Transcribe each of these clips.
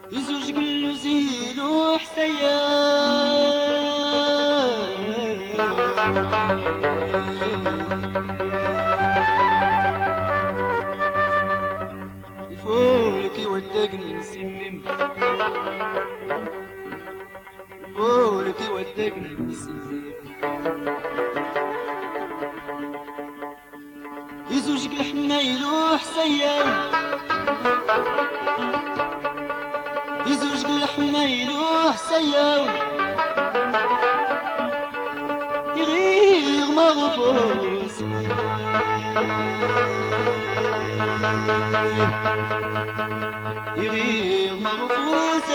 يزوج قلو زينو حسيا فولك يودقني نسلم فولك يودقني نسلم يزوج بالحنايل وحسيا يزوج بالحنايل وحسيا يغير مغفوس يغير مغفوس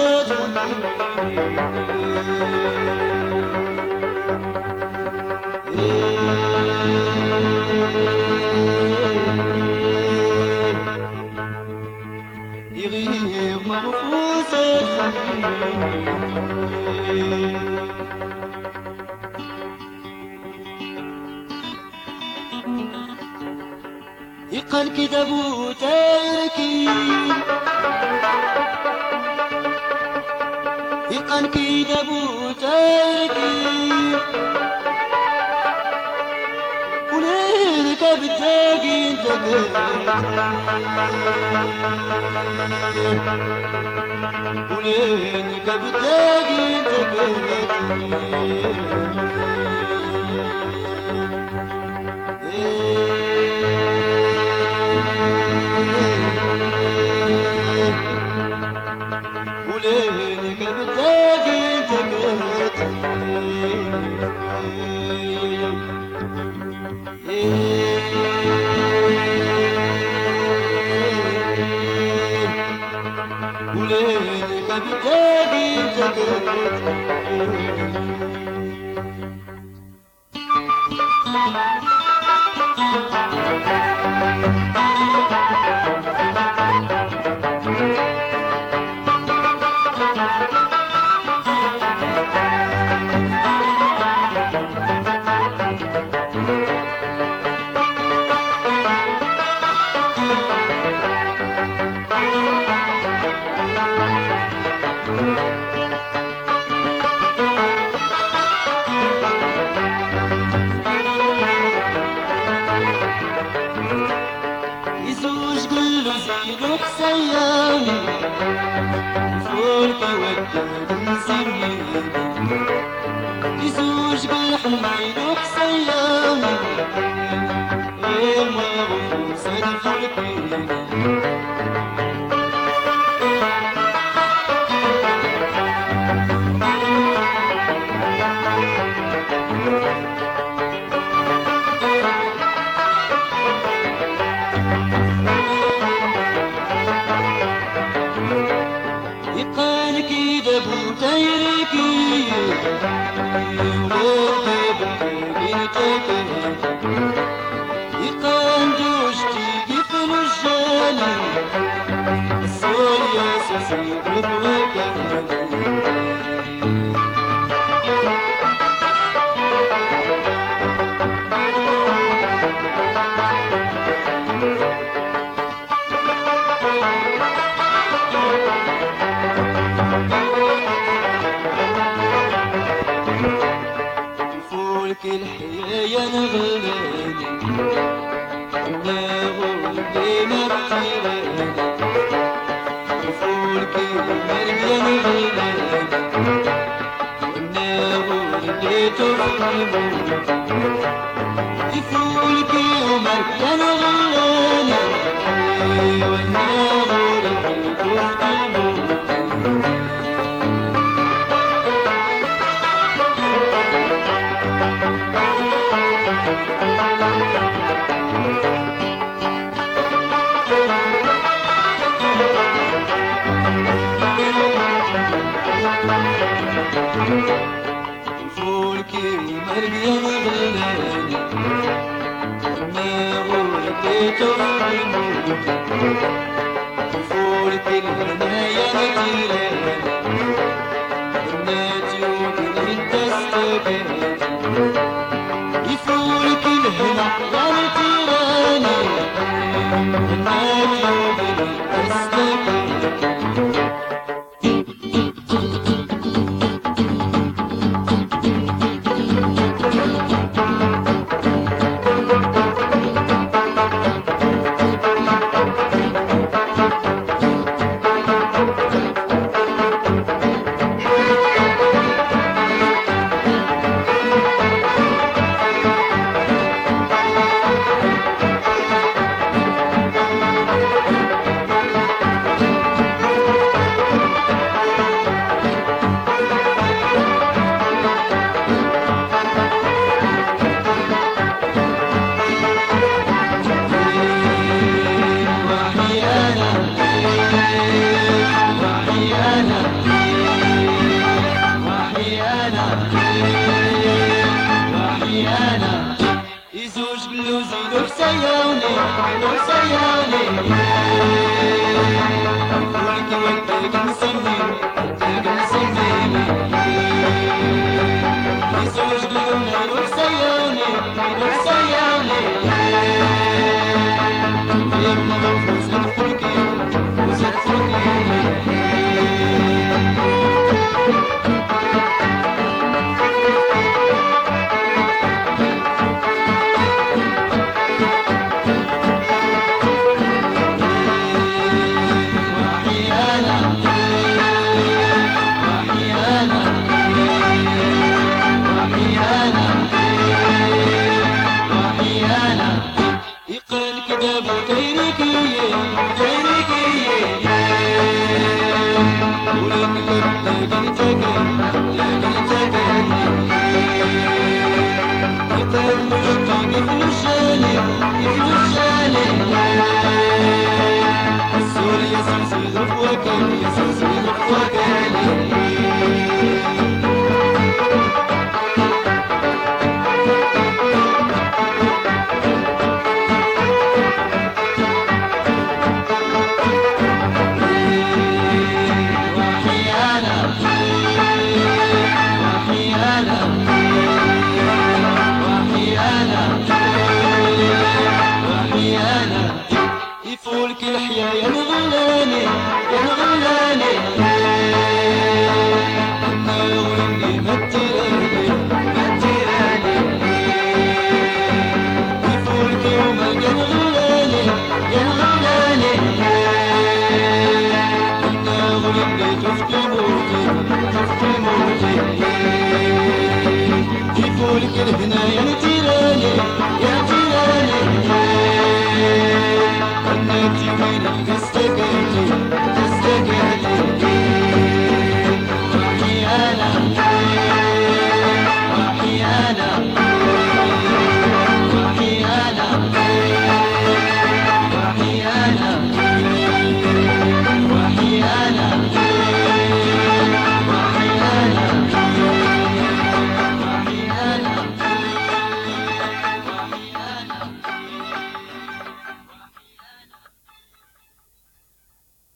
يغير مغفوس يقال كذا بو تاركي يقال كذا بو تاركي وليلك بتلاقي انت وليلك بتلاقي انت وليلك بتلاقي انت وليلك بتلاقي انت يزوج قلو زينو حسياني فولك يودد نسيني يزوج بالحنين حسياني غير ما غفوس الفلكين يقال كذا بو تيركي يقال دوشتي قفل الجاني الصوريا سسيد بوكاني فولك الحياة نغلاني نغلي مرتيراني فولك المرية نغلاني نغلي تفهموني فولك المرية نغلاني ونغلي تفهموني فولك المرية نغلاني نغلي تفهموني فولك الهنايا نتيراني ناتيوك انت استباني يفولك الهنا يا نتيراني ناتيوك انت استباني سيالي ولك ودك نسمي ودك نسمي يسوج قلنا يروح سيالي يروح سيالي يرمى غفوز الفرقي فوز الفرقي يفولك الحياة يا الغلاني يا الغلاني أنا ويني متراني متراني يفولك يومك يا الغلاني يا الغلاني أنا ويني شفت موتي شفت موتي يفولك الهنا يا تيراني يا تيراني وين